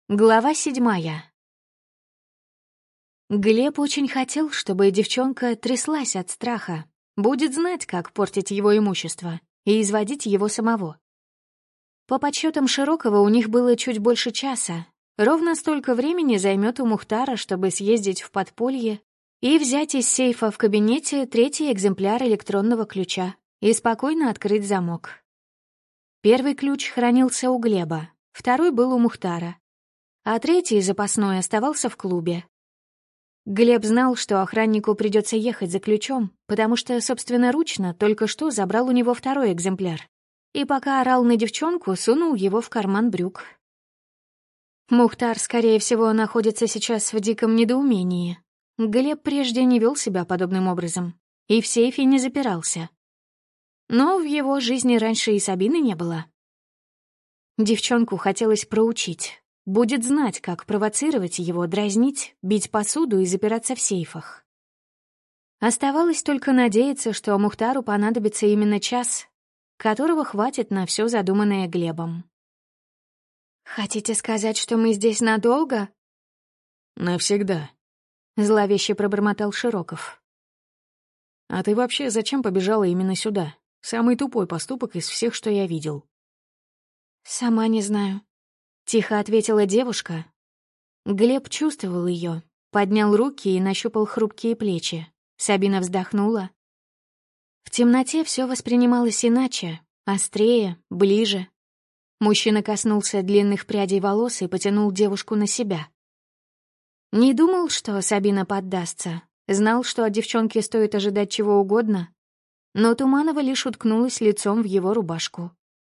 Глава 7. Глеб очень хотел, чтобы девчонка тряслась от страха, будет знать, как портить его имущество и изводить его самого. По подсчетам Широкова, у них было чуть больше часа. Ровно столько времени займет у Мухтара, чтобы съездить в подполье и взять из сейфа в кабинете 3-й экземпляр электронного ключа и спокойно открыть замок. 1-й ключ хранился у Глеба, 2-й был у Мухтара, а 3-й, запасной, оставался в клубе. Глеб знал, что охраннику придется ехать за ключом, потому что собственноручно только что забрал у него 2-й экземпляр, и пока орал на девчонку, сунул его в карман брюк. Мухтар, скорее всего, находится сейчас в диком недоумении. Глеб прежде не вел себя подобным образом и в сейфе не запирался. Но в его жизни раньше и Сабины не было. Девчонку хотелось проучить. Будет знать, как провоцировать его, дразнить, бить посуду и запираться в сейфах. Оставалось только надеяться, что Мухтару понадобится именно час, которого хватит на все задуманное Глебом. «Хотите сказать, что мы здесь надолго?» «Навсегда», — зловеще пробормотал Широков. «А ты вообще зачем побежала именно сюда? Самый тупой поступок из всех, что я видел». «Сама не знаю», — тихо ответила девушка. Глеб чувствовал ее, поднял руки и нащупал хрупкие плечи. Сабина вздохнула. В темноте все воспринималось иначе, острее, ближе. Мужчина коснулся длинных прядей волос и потянул девушку на себя. Не думал, что Сабина поддастся, знал, что от девчонки стоит ожидать чего угодно, но Туманова лишь уткнулась лицом в его рубашку.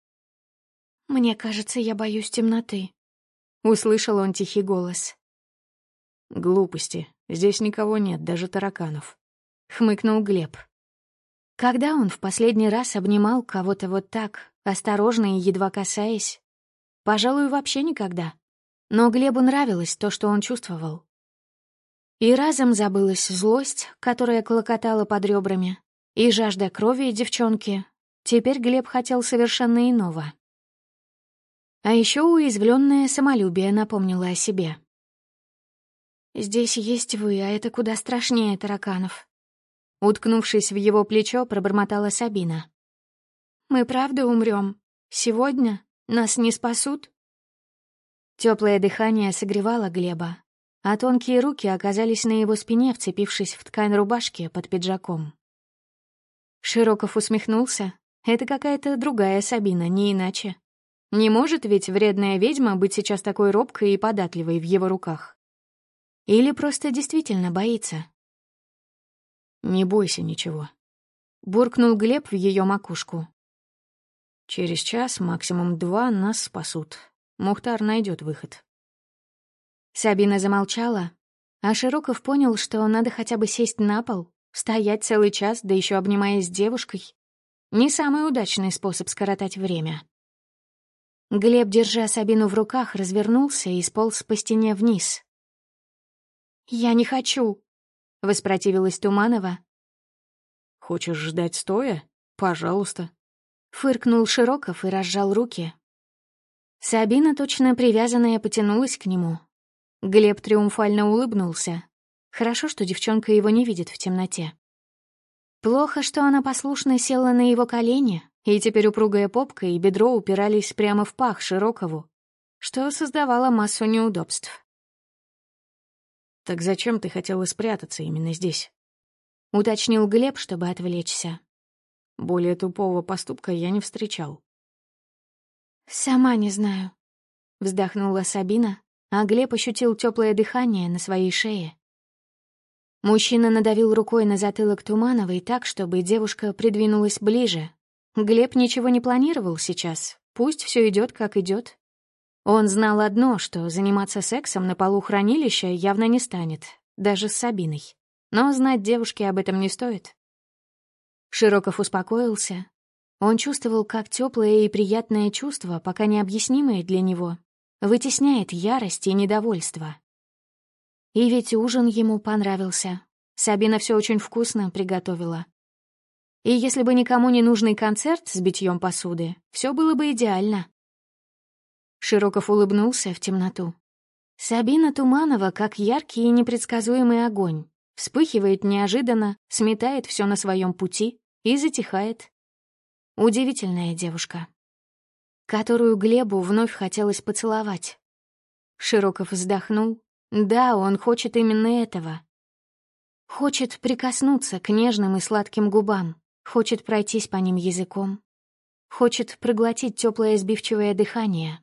«Мне кажется, я боюсь темноты», — услышал он тихий голос. «Глупости. Здесь никого нет, даже тараканов», — хмыкнул Глеб. Когда он в последний раз обнимал кого-то вот так, осторожно и едва касаясь? Пожалуй, вообще никогда. Но Глебу нравилось то, что он чувствовал. И разом забылась злость, которая клокотала под ребрами, и жажда крови девчонки. Теперь Глеб хотел совершенно иного. А еще уязвленное самолюбие напомнило о себе. «Здесь есть вы, а это куда страшнее тараканов», — уткнувшись в его плечо, пробормотала Сабина. «Мы правда умрем? Сегодня? Нас не спасут?» Теплое дыхание согревало Глеба, а тонкие руки оказались на его спине, вцепившись в ткань рубашки под пиджаком. Широков усмехнулся. Это какая-то другая Сабина, не иначе. Не может ведь вредная ведьма быть сейчас такой робкой и податливой в его руках. Или просто действительно боится? «Не бойся ничего», — буркнул Глеб в ее макушку. «Через час, максимум 2, нас спасут. Мухтар найдет выход». Сабина замолчала, а Широков понял, что надо хотя бы сесть на пол, стоять целый час, да еще обнимаясь с девушкой. Не самый удачный способ скоротать время. Глеб, держа Сабину в руках, развернулся и сполз по стене вниз. «Я не хочу», — воспротивилась Туманова. «Хочешь ждать стоя? Пожалуйста», — фыркнул Широков и разжал руки. Сабина, точно привязанная, потянулась к нему. Глеб триумфально улыбнулся. Хорошо, что девчонка его не видит в темноте. Плохо, что она послушно села на его колени, и теперь упругая попка и бедро упирались прямо в пах Широкову, что создавало массу неудобств. «Так зачем ты хотела спрятаться именно здесь?» — уточнил Глеб, чтобы отвлечься. «Более тупого поступка я не встречал». «Сама не знаю», — вздохнула Сабина, а Глеб ощутил теплое дыхание на своей шее. Мужчина надавил рукой на затылок Тумановой так, чтобы девушка придвинулась ближе. Глеб ничего не планировал сейчас, пусть все идет, как идет. Он знал одно, что заниматься сексом на полу хранилища явно не станет, даже с Сабиной. Но знать девушке об этом не стоит. Широков успокоился. Он чувствовал, как теплое и приятное чувство, пока необъяснимое для него, вытесняет ярость и недовольство. И ведь ужин ему понравился. Сабина все очень вкусно приготовила. И если бы никому не нужный концерт с битьем посуды, все было бы идеально. Широков улыбнулся в темноту. Сабина Туманова как яркий и непредсказуемый огонь. Вспыхивает неожиданно, сметает все на своем пути и затихает. Удивительная девушка, которую Глебу вновь хотелось поцеловать. Широков вздохнул. Да, он хочет именно этого. Хочет прикоснуться к нежным и сладким губам, хочет пройтись по ним языком, хочет проглотить теплое сбивчивое дыхание.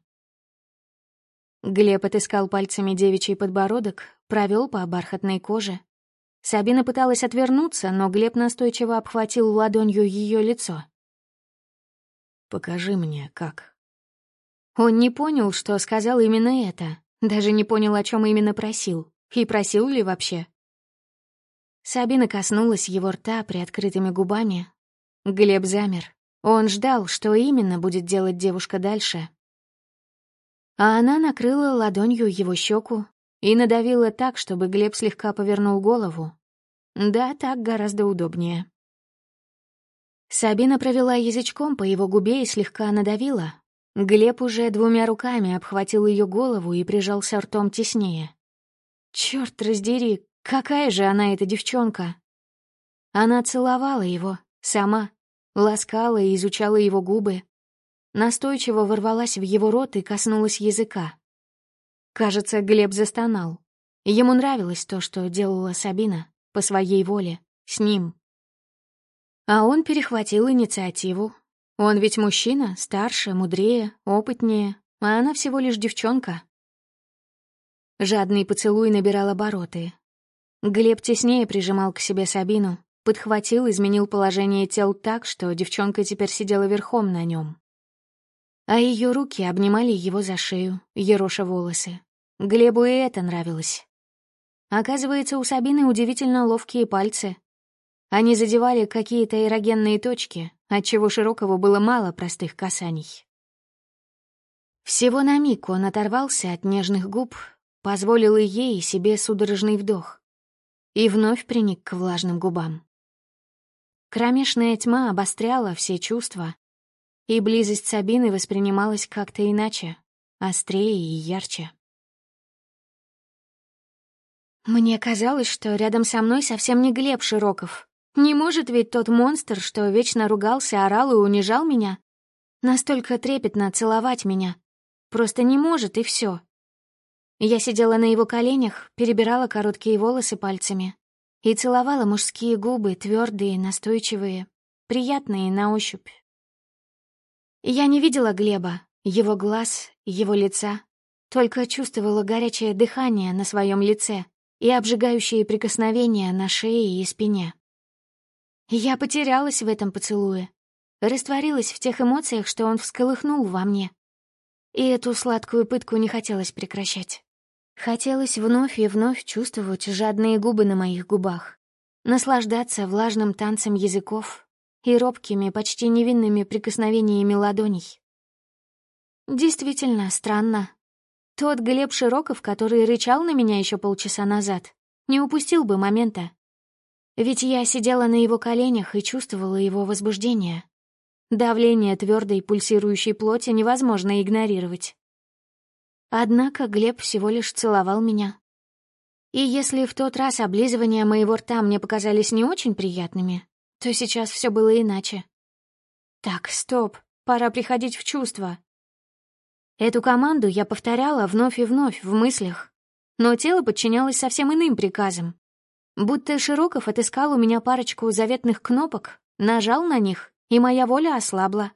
Глеб отыскал пальцами девичий подбородок, провел по бархатной коже. Сабина пыталась отвернуться, но Глеб настойчиво обхватил ладонью ее лицо. «Покажи мне, как». Он не понял, что сказал именно это, даже не понял, о чем именно просил, и просил ли вообще. Сабина коснулась его рта приоткрытыми губами. Глеб замер. Он ждал, что именно будет делать девушка дальше. А она накрыла ладонью его щеку и надавила так, чтобы Глеб слегка повернул голову. Да, так гораздо удобнее. Сабина провела язычком по его губе и слегка надавила. Глеб уже двумя руками обхватил ее голову и прижался ртом теснее. Черт раздери, какая же она, эта девчонка! Она целовала его, сама, ласкала и изучала его губы. Настойчиво ворвалась в его рот и коснулась языка. Кажется, Глеб застонал. Ему нравилось то, что делала Сабина, по своей воле, с ним. А он перехватил инициативу. Он ведь мужчина, старше, мудрее, опытнее, а она всего лишь девчонка. Жадный поцелуй набирал обороты. Глеб теснее прижимал к себе Сабину, подхватил, изменил положение тел так, что девчонка теперь сидела верхом на нем. А ее руки обнимали его за шею, ероша волосы. Глебу и это нравилось. Оказывается, у Сабины удивительно ловкие пальцы. Они задевали какие-то эрогенные точки, отчего Широкову было мало простых касаний. Всего на миг он оторвался от нежных губ, позволил и ей, и себе судорожный вдох. И вновь приник к влажным губам. Кромешная тьма обостряла все чувства, и близость Сабины воспринималась как-то иначе, острее и ярче. Мне казалось, что рядом со мной совсем не Глеб Широков. Не может ведь тот монстр, что вечно ругался, орал и унижал меня, настолько трепетно целовать меня. Просто не может, и все. Я сидела на его коленях, перебирала короткие волосы пальцами и целовала мужские губы, твердые, настойчивые, приятные на ощупь. Я не видела Глеба, его глаз, его лица, только чувствовала горячее дыхание на своем лице и обжигающие прикосновения на шее и спине. Я потерялась в этом поцелуе, растворилась в тех эмоциях, что он всколыхнул во мне. И эту сладкую пытку не хотелось прекращать. Хотелось вновь и вновь чувствовать жадные губы на моих губах, наслаждаться влажным танцем языков и робкими, почти невинными прикосновениями ладоней. Действительно странно. Тот Глеб Широков, который рычал на меня еще полчаса назад, не упустил бы момента. Ведь я сидела на его коленях и чувствовала его возбуждение. Давление твердой пульсирующей плоти невозможно игнорировать. Однако Глеб всего лишь целовал меня. И если в тот раз облизывания моего рта мне показались не очень приятными, то сейчас все было иначе. Так, стоп, пора приходить в чувство. Эту команду я повторяла вновь и вновь в мыслях, но тело подчинялось совсем иным приказам. Будто Широков отыскал у меня парочку заветных кнопок, нажал на них, и моя воля ослабла.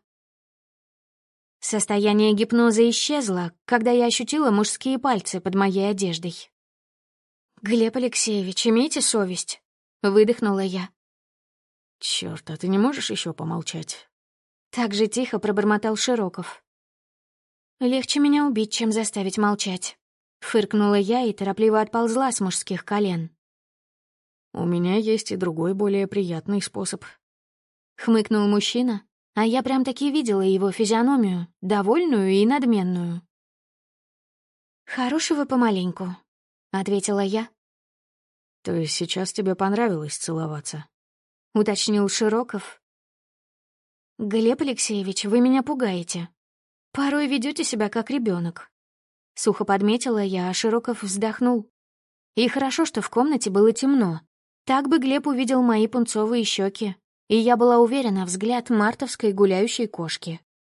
Состояние гипноза исчезло, когда я ощутила мужские пальцы под моей одеждой. «Глеб Алексеевич, имейте совесть», — выдохнула я. «Чёрт, а ты не можешь еще помолчать?» Так же тихо пробормотал Широков. «Легче меня убить, чем заставить молчать», — фыркнула я и торопливо отползла с мужских колен. «У меня есть и другой, более приятный способ», — хмыкнул мужчина, а я прям-таки видела его физиономию, довольную и надменную. «Хорошего помаленьку», — ответила я. «То есть сейчас тебе понравилось целоваться?» — уточнил Широков. «Глеб Алексеевич, вы меня пугаете. Порой ведете себя как ребенок. — сухо подметила я, а Широков вздохнул. И хорошо, что в комнате было темно. Так бы Глеб увидел мои пунцовые щеки, и я была уверена, взгляд мартовской гуляющей кошки.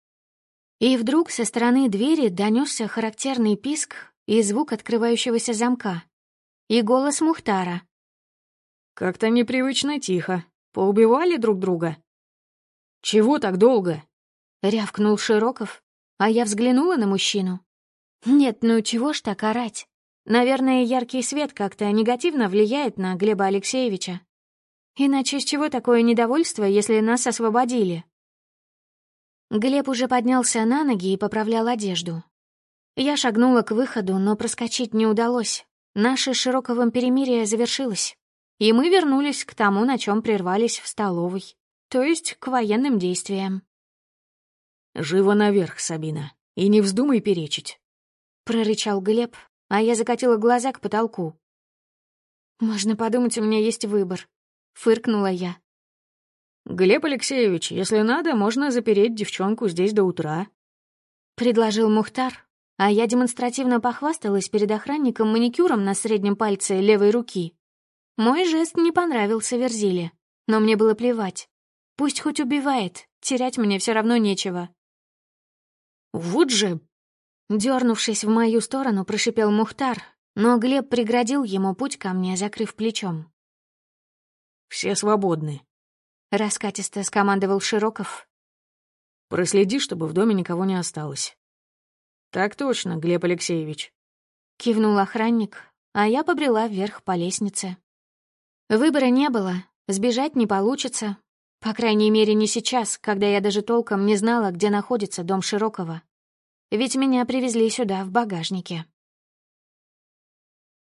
И вдруг со стороны двери донесся характерный писк и звук открывающегося замка. И голос Мухтара. «Как-то непривычно тихо. Поубивали друг друга?» «Чего так долго?» — рявкнул Широков, а я взглянула на мужчину. Нет, ну чего ж так орать? Наверное, яркий свет как-то негативно влияет на Глеба Алексеевича. Иначе с чего такое недовольство, если нас освободили? Глеб уже поднялся на ноги и поправлял одежду. Я шагнула к выходу, но проскочить не удалось. Наше с Широковым перемирие завершилось, и мы вернулись к тому, на чем прервались в столовой, то есть к военным действиям. «Живо наверх, Сабина, и не вздумай перечить», — прорычал Глеб, а я закатила глаза к потолку. «Можно подумать, у меня есть выбор», — фыркнула я. «Глеб Алексеевич, если надо, можно запереть девчонку здесь до утра», — предложил Мухтар, а я демонстративно похвасталась перед охранником маникюром на среднем пальце левой руки. Мой жест не понравился Верзиле, но мне было плевать. Пусть хоть убивает, терять мне все равно нечего. «Вот же...» Дернувшись в мою сторону, прошипел Мухтар, но Глеб преградил ему путь ко мне, закрыв плечом. «Все свободны», — раскатисто скомандовал Широков. «Проследи, чтобы в доме никого не осталось». «Так точно, Глеб Алексеевич», — кивнул охранник, а я побрела вверх по лестнице. Выбора не было, сбежать не получится. По крайней мере, не сейчас, когда я даже толком не знала, где находится дом Широкова. Ведь меня привезли сюда в багажнике.